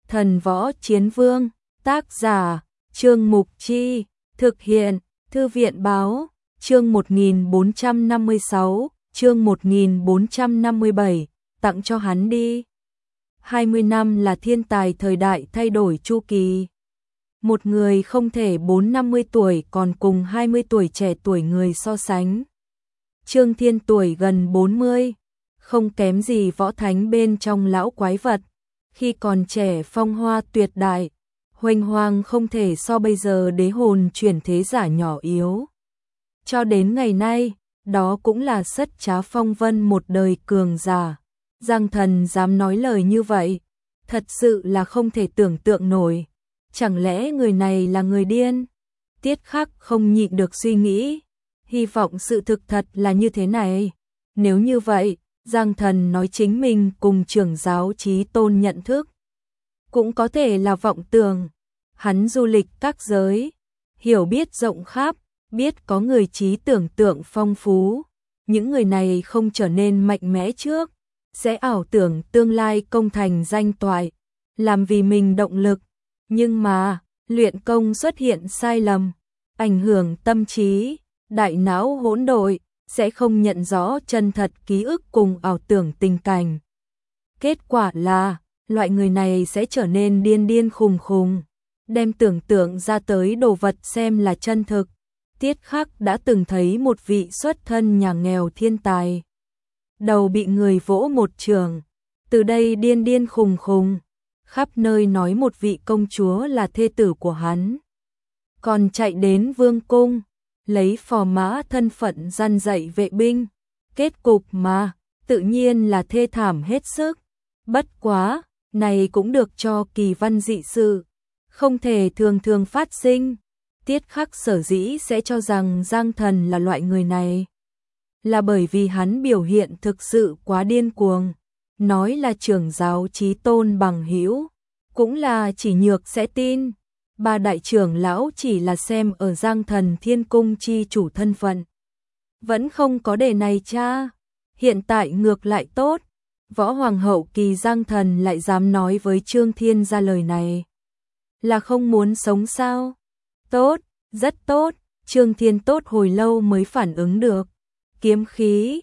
Thần Võ Chiến Vương, tác giả, Trương Mục Chi, thực hiện, Thư viện Báo, chương 1456, chương 1457, tặng cho hắn đi. 20 năm là thiên tài thời đại thay đổi chu kỳ. Một người không thể 4-50 tuổi còn cùng 20 tuổi trẻ tuổi người so sánh. Trương Thiên tuổi gần 40, không kém gì võ thánh bên trong lão quái vật. Khi còn trẻ phong hoa tuyệt đại, huênh hoang không thể so bây giờ đế hồn chuyển thế giả nhỏ yếu. Cho đến ngày nay, đó cũng là sất trá phong vân một đời cường giả. Giang Thần dám nói lời như vậy, thật sự là không thể tưởng tượng nổi. Chẳng lẽ người này là người điên? Tiết Khắc không nhịn được suy nghĩ, hy vọng sự thực thật là như thế này. Nếu như vậy, Giang Thần nói chính mình cùng trưởng giáo Chí Tôn nhận thức. Cũng có thể là vọng tưởng. Hắn du lịch các giới, hiểu biết rộng khắp, biết có người trí tưởng tượng phong phú. Những người này không trở nên mạnh mẽ trước, sẽ ảo tưởng tương lai công thành danh toại, làm vì mình động lực. Nhưng mà, luyện công xuất hiện sai lầm, ảnh hưởng tâm trí, đại não hỗn độn, sẽ không nhận rõ chân thật ký ức cùng ảo tưởng tình cảnh. Kết quả là, loại người này sẽ trở nên điên điên khùng khùng, đem tưởng tượng ra tới đồ vật xem là chân thực. Tiết Khắc đã từng thấy một vị xuất thân nhà nghèo thiên tài. Đầu bị người vỗ một trường, từ đây điên điên khùng khùng, khắp nơi nói một vị công chúa là thê tử của hắn. Còn chạy đến vương cung, lấy phò mã thân phận răn dạy vệ binh. Kết cục mà, tự nhiên là thê thảm hết sức. Bất quá, này cũng được cho kỳ văn dị sự, không thể thường thường phát sinh. Tiết Khắc sở dĩ sẽ cho rằng Giang Thần là loại người này, là bởi vì hắn biểu hiện thực sự quá điên cuồng. Nói là trưởng giáo Chí Tôn bằng hữu, cũng là chỉ nhược sẽ tin. Ba đại trưởng lão chỉ là xem ở Giang Thần Thiên Cung chi chủ thân phận. Vẫn không có đề này cha. Hiện tại ngược lại tốt. Võ hoàng hậu kỳ Giang Thần lại dám nói với Trương Thiên ra lời này. Là không muốn sống sao? Tốt, rất tốt. Trương Thiên tốt hồi lâu mới phản ứng được. Kiếm khí,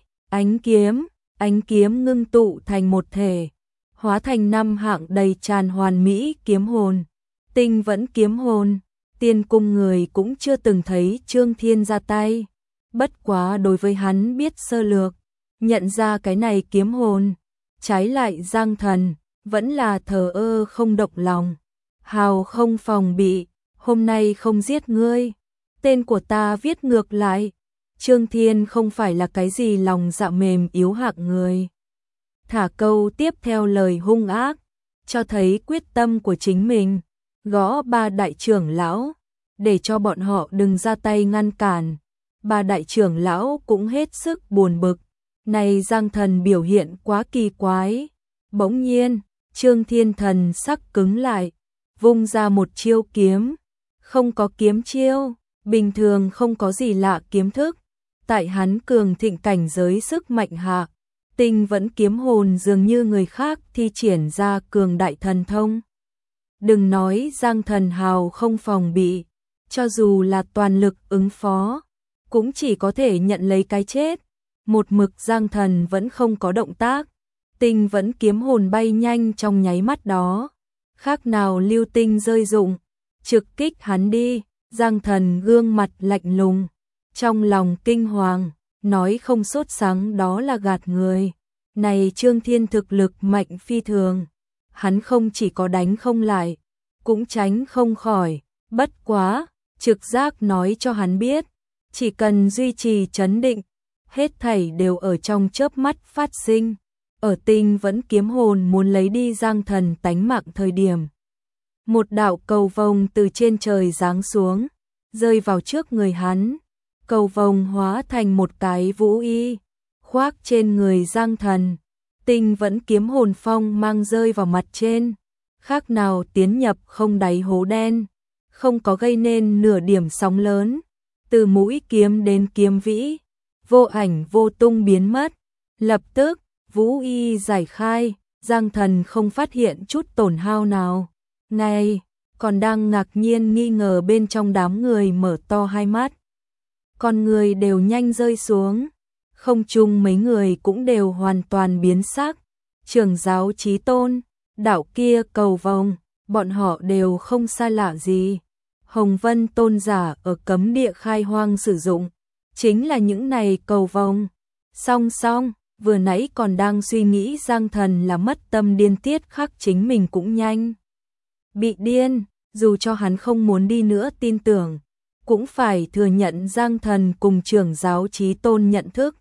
ánh kiếm ngưng tụ thành một thể, hóa thành 5 hạng đầy tràn hoàn mỹ kiếm hồn. Tinh vẫn kiếm hồn, tiên cung người cũng chưa từng thấy Trương Thiên ra tay. Bất quá đối với hắn biết sơ lược, nhận ra cái này kiếm hồn. Trái lại Giang Thần, vẫn là thờ ơ không động lòng. Hào không phòng bị, hôm nay không giết ngươi. Tên của ta viết ngược lại. Trương Thiên không phải là cái gì lòng dạ mềm yếu hạng người. Thả câu tiếp theo lời hung ác, cho thấy quyết tâm của chính mình. Gõ ba đại trưởng lão, để cho bọn họ đừng ra tay ngăn cản. Ba đại trưởng lão cũng hết sức buồn bực. Này Giang Thần biểu hiện quá kỳ quái. Bỗng nhiên, Trương Thiên thần sắc cứng lại, vung ra một chiêu kiếm. Không có kiếm chiêu, bình thường không có gì lạ kiếm thức. Tại hắn cường thịnh cảnh giới sức mạnh hạ, Tinh vẫn kiếm hồn dường như người khác thi triển ra cường đại thần thông. Đừng nói Giang Thần hào không phòng bị, cho dù là toàn lực ứng phó, cũng chỉ có thể nhận lấy cái chết. Một mực Giang Thần vẫn không có động tác, Tinh vẫn kiếm hồn bay nhanh trong nháy mắt đó, khác nào lưu tinh rơi rụng, trực kích hắn đi. Giang Thần gương mặt lạnh lùng, trong lòng kinh hoàng, nói không sốt sắng đó là gạt người. Này Trương Thiên thực lực mạnh phi thường, hắn không chỉ có đánh không lại, cũng tránh không khỏi. Bất quá, trực giác nói cho hắn biết, chỉ cần duy trì trấn định, hết thảy đều ở trong chớp mắt phát sinh. Ở Tinh vẫn kiếm hồn muốn lấy đi Giang Thần tánh mạng thời điểm, một đạo cầu vồng từ trên trời giáng xuống, rơi vào trước người hắn. Cầu vồng hóa thành một cái vũ y, khoác trên người Giang Thần. Tinh vẫn kiếm hồn phong mang rơi vào mặt trên, khác nào tiến nhập không đáy hố đen, không có gây nên nửa điểm sóng lớn. Từ mũi kiếm đến kiếm vĩ, vô ảnh vô tung biến mất. Lập tức, vũ y giải khai, Giang Thần không phát hiện chút tổn hao nào. Này, còn đang ngạc nhiên nghi ngờ bên trong đám người mở to hai mắt. Con người đều nhanh rơi xuống, không chung mấy người cũng đều hoàn toàn biến sắc. Trưởng giáo Chí Tôn, đạo kia cầu vồng, bọn họ đều không xa lạ gì. Hồng Vân tôn giả ở cấm địa khai hoang sử dụng, chính là những này cầu vồng. Song song, vừa nãy còn đang suy nghĩ Giang Thần là mất tâm điên tiết khắc chính mình cũng nhanh bị điên, dù cho hắn không muốn đi nữa tin tưởng, cũng phải thừa nhận Giang Thần cùng trưởng giáo Chí Tôn nhận thức.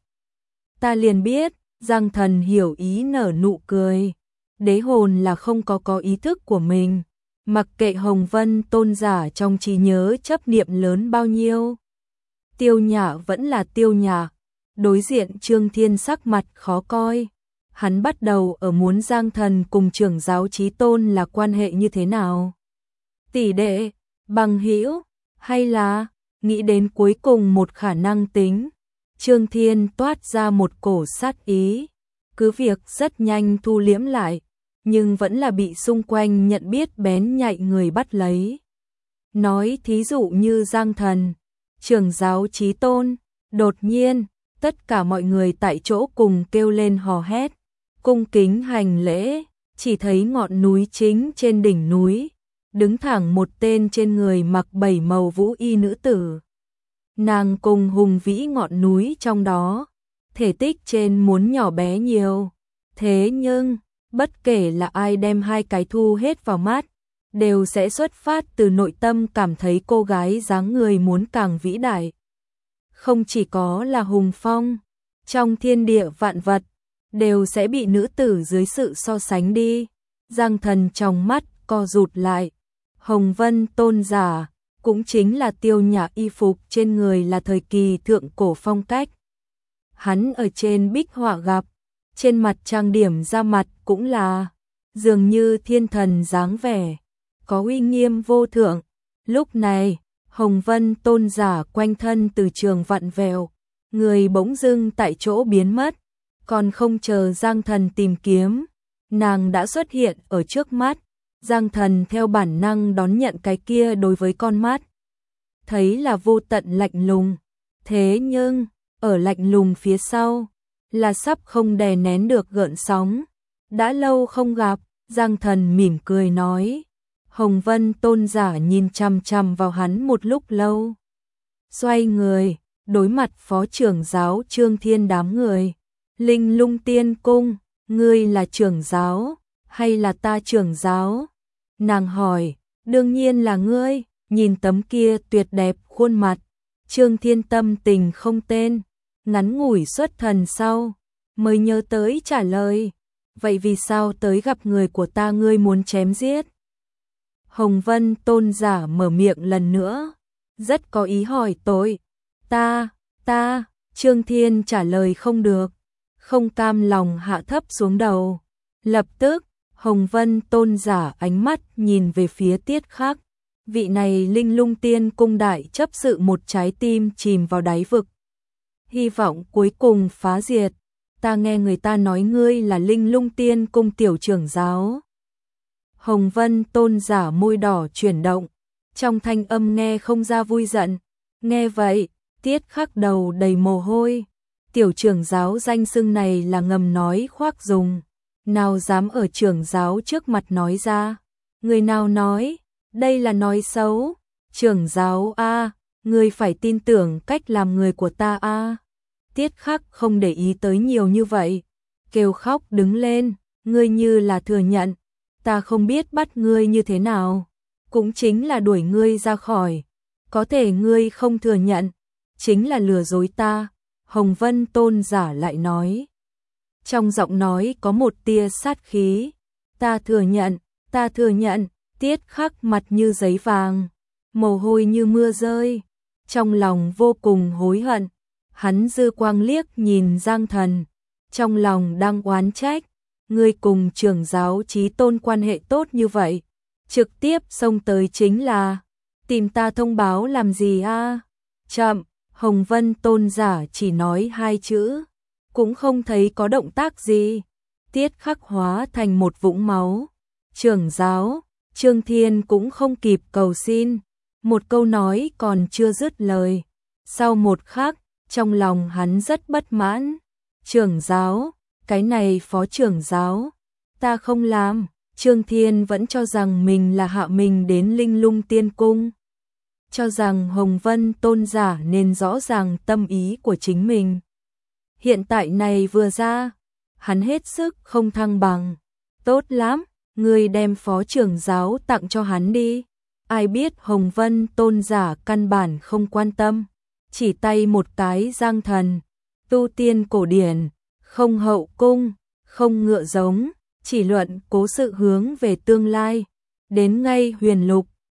Ta liền biết, Giang Thần hiểu ý nở nụ cười. Đế hồn là không có ý thức của mình, mặc kệ Hồng Vân tôn giả trong trí nhớ chấp niệm lớn bao nhiêu. Tiêu Nhã vẫn là Tiêu Nhã. Đối diện Trương Thiên sắc mặt khó coi. Hắn bắt đầu ở muốn Giang Thần cùng trưởng giáo Chí Tôn là quan hệ như thế nào? Tỷ đệ, bằng hữu, hay là nghĩ đến cuối cùng một khả năng tính. Trương Thiên toát ra một cổ sát ý, cứ việc rất nhanh thu liễm lại, nhưng vẫn là bị xung quanh nhận biết bén nhạy người bắt lấy. Nói thí dụ như Giang Thần, trưởng giáo Chí Tôn, đột nhiên, tất cả mọi người tại chỗ cùng kêu lên hò hét, cung kính hành lễ, chỉ thấy ngọn núi chính trên đỉnh núi, đứng thẳng một tên trên người mặc 7 màu vũ y nữ tử. Nàng cùng hùng vĩ ngọn núi trong đó, thể tích trên muốn nhỏ bé nhiều. Thế nhưng, bất kể là ai đem hai cái thu hết vào mắt, đều sẽ xuất phát từ nội tâm cảm thấy cô gái dáng người muốn càng vĩ đại. Không chỉ có là hùng phong, trong thiên địa vạn vật, đều sẽ bị nữ tử dưới sự so sánh đi. Giang Thần trong mắt co rụt lại. Hồng Vân tôn giả, cũng chính là Tiêu Nhã y phục trên người là thời kỳ thượng cổ phong cách. Hắn ở trên bích họa gặp, trên mặt trang điểm da mặt cũng là dường như thiên thần dáng vẻ, có uy nghiêm vô thượng. Lúc này, Hồng Vân tôn giả quanh thân từ trường vặn vẹo, người bỗng dưng tại chỗ biến mất, còn không chờ Giang Thần tìm kiếm, nàng đã xuất hiện ở trước mắt. Giang Thần theo bản năng đón nhận cái kia đối với con mắt, thấy là vô tận lạnh lùng, thế nhưng, ở lạnh lùng phía sau, là sắp không đè nén được gợn sóng. Đã lâu không gặp, Giang Thần mỉm cười nói. Hồng Vân tôn giả nhìn chằm chằm vào hắn một lúc lâu. Xoay người, đối mặt phó trưởng giáo Trương Thiên đám người. Linh Lung Tiên Cung, ngươi là trưởng giáo, hay là ta trưởng giáo? Nàng hỏi, đương nhiên là ngươi, nhìn tấm kia tuyệt đẹp khuôn mặt. Trương Thiên tâm tình không tên, ngắn ngủi xuất thần sau, mới nhớ tới trả lời. Vậy vì sao tới gặp người của ta ngươi muốn chém giết? Hồng Vân tôn giả mở miệng lần nữa, rất có ý hỏi tôi. Ta, Trương Thiên trả lời không được, không cam lòng hạ thấp xuống đầu. Lập tức, Hồng Vân tôn giả ánh mắt nhìn về phía Tiết Khắc. Vị này Linh Lung Tiên Cung đại chấp sự một trái tim chìm vào đáy vực. Hy vọng cuối cùng phá diệt. Ta nghe người ta nói ngươi là Linh Lung Tiên Cung tiểu trưởng giáo. Hồng Vân tôn giả môi đỏ chuyển động, trong thanh âm nghe không ra vui giận. Nghe vậy, Tiết Khắc đầu đầy mồ hôi. Tiểu trưởng giáo danh xưng này là ngầm nói khoác dùng, nào dám ở trưởng giáo trước mặt nói ra. Người nào nói, đây là nói xấu. Trưởng giáo a, ngươi phải tin tưởng cách làm người của ta a. Tiết Khắc không để ý tới nhiều như vậy, kêu khóc đứng lên, ngươi như là thừa nhận, ta không biết bắt ngươi như thế nào, cũng chính là đuổi ngươi ra khỏi, có thể ngươi không thừa nhận, chính là lừa dối ta. Hồng Vân tôn giả lại nói, trong giọng nói có một tia sát khí. Ta thừa nhận. Tiết Khắc mặt như giấy vàng, mồ hôi như mưa rơi, trong lòng vô cùng hối hận. Hắn dư quang liếc nhìn Giang Thần, trong lòng đang oán trách, ngươi cùng trưởng giáo Chí Tôn quan hệ tốt như vậy, trực tiếp xông tới chính là tìm ta thông báo làm gì a? Chậm, Hồng Vân tôn giả chỉ nói 2 chữ, cũng không thấy có động tác gì. Tiết Khắc hóa thành một vũng máu. Trưởng giáo, Trương Thiên cũng không kịp cầu xin, một câu nói còn chưa dứt lời. Sau một khắc, trong lòng hắn rất bất mãn. Trưởng giáo, cái này phó trưởng giáo, ta không làm. Trương Thiên vẫn cho rằng mình là hạ mình đến Linh Lung Tiên Cung. Cho rằng Hồng Vân tôn giả nên rõ ràng tâm ý của chính mình. Hiện tại này vừa ra, hắn hết sức không thăng bằng. Tốt lắm, ngươi đem phó trưởng giáo tặng cho hắn đi. Ai biết Hồng Vân tôn giả căn bản không quan tâm. Chỉ tay một cái giang thần. Tu tiên cổ điển, không hậu cung, không ngựa giống. Chỉ luận cố sự hướng về tương lai. Đến ngay huyền lục,